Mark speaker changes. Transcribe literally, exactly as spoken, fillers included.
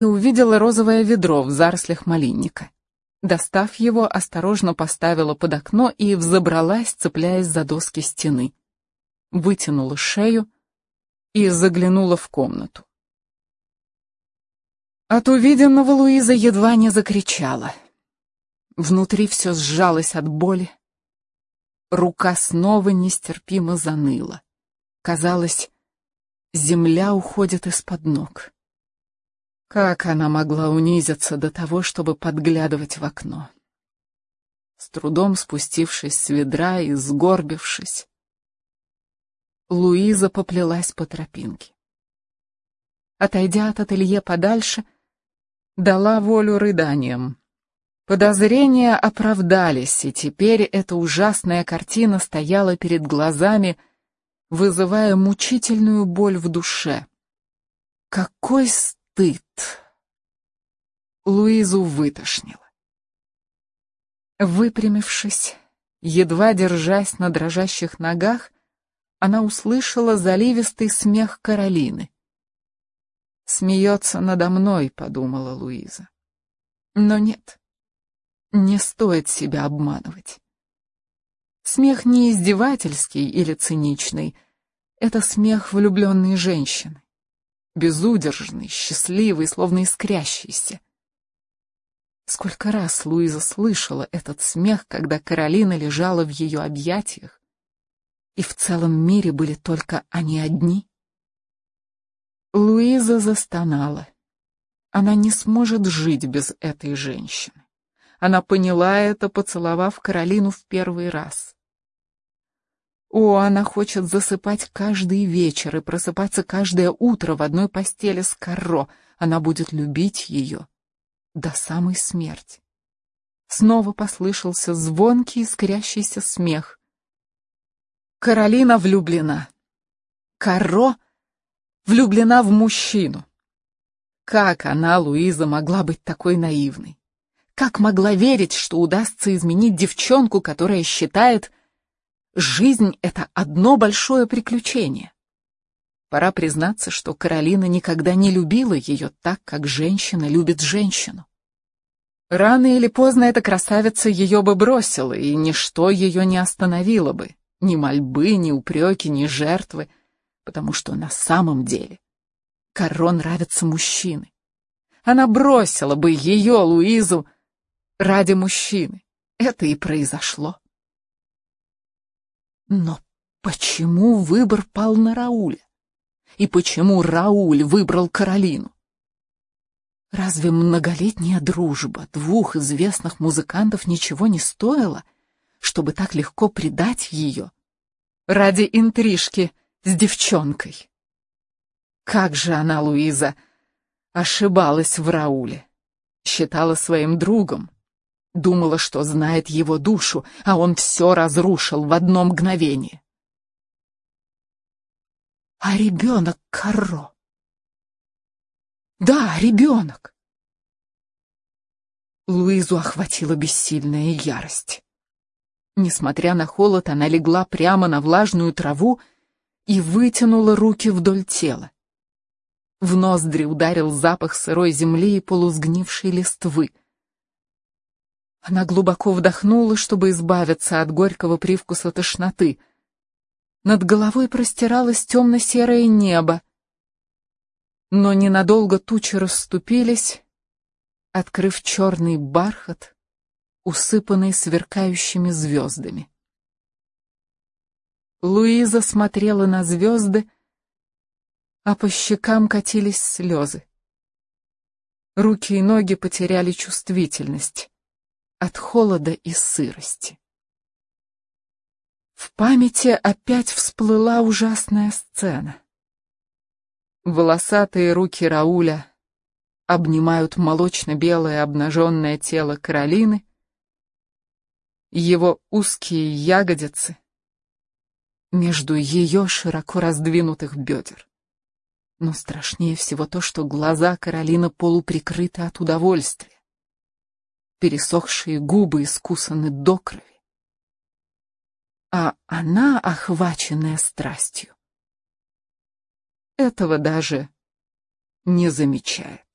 Speaker 1: и увидела розовое ведро в зарослях малинника. Достав его, осторожно поставила под окно и взобралась, цепляясь за доски стены. Вытянула шею и заглянула в комнату. От увиденного Луиза едва не закричала. Внутри все сжалось от боли. Рука снова нестерпимо заныла. Казалось, земля уходит из-под ног. Как она могла унизиться до того, чтобы подглядывать в окно? С трудом спустившись с ведра и сгорбившись, Луиза поплелась по тропинке. Отойдя от ателье подальше, дала волю рыданиям. Подозрения оправдались, и теперь эта ужасная картина стояла перед глазами, вызывая мучительную боль в душе. Какой стыд! Луизу вытошнило. Выпрямившись, едва держась на дрожащих ногах, она услышала заливистый смех Каролины. «Смеется надо мной», — подумала Луиза. Но нет, не стоит себя обманывать. Смех не издевательский или циничный, это смех влюбленной женщины, безудержный, счастливый, словно искрящийся. Сколько раз Луиза слышала этот смех, когда Каролина лежала в ее объятиях, и в целом мире были только они одни. Луиза застонала. Она не сможет жить без этой женщины. Она поняла это, поцеловав Каролину в первый раз. О, она хочет засыпать каждый вечер и просыпаться каждое утро в одной постели с Карро. Она будет любить ее до самой смерти. Снова послышался звонкий, искрящийся смех. Каролина влюблена. Карро влюблена в мужчину. Как она, Луиза, могла быть такой наивной? Как могла верить, что удастся изменить девчонку, которая считает, жизнь — это одно большое приключение? Пора признаться, что Каролина никогда не любила ее так, как женщина любит женщину. Рано или поздно эта красавица ее бы бросила, и ничто ее не остановило бы. Ни мольбы, ни упреки, ни жертвы, потому что на самом деле Карро нравятся мужчины. Она бросила бы ее, Луизу, ради мужчины. Это и произошло. Но почему выбор пал на Рауля? И почему Рауль выбрал Каролину? Разве многолетняя дружба двух известных музыкантов ничего не стоила, чтобы так легко предать ее ради интрижки с девчонкой? Как же она, Луиза, ошибалась в Рауле. Считала своим другом, думала, что знает его душу, а он все разрушил в одно мгновение. А ребенок Карро? Да, ребенок. Луизу охватила бессильная ярость. Несмотря на холод, она легла прямо на влажную траву и вытянула руки вдоль тела. В ноздри ударил запах сырой земли и полусгнившей листвы. Она глубоко вдохнула, чтобы избавиться от горького привкуса тошноты. Над головой простиралось темно-серое небо, но ненадолго тучи расступились, открыв черный бархат, усыпанный сверкающими звездами. Луиза смотрела на звезды, а по щекам катились слезы. Руки и ноги потеряли чувствительность от холода и сырости. В памяти опять всплыла ужасная сцена. Волосатые руки Рауля обнимают молочно-белое обнаженное тело Каролины, его узкие ягодицы между ее широко раздвинутых бедер. Но страшнее всего то, что глаза Каролины полуприкрыты от удовольствия. Пересохшие губы искусаны до крови. А она, охваченная страстью, этого даже не замечает.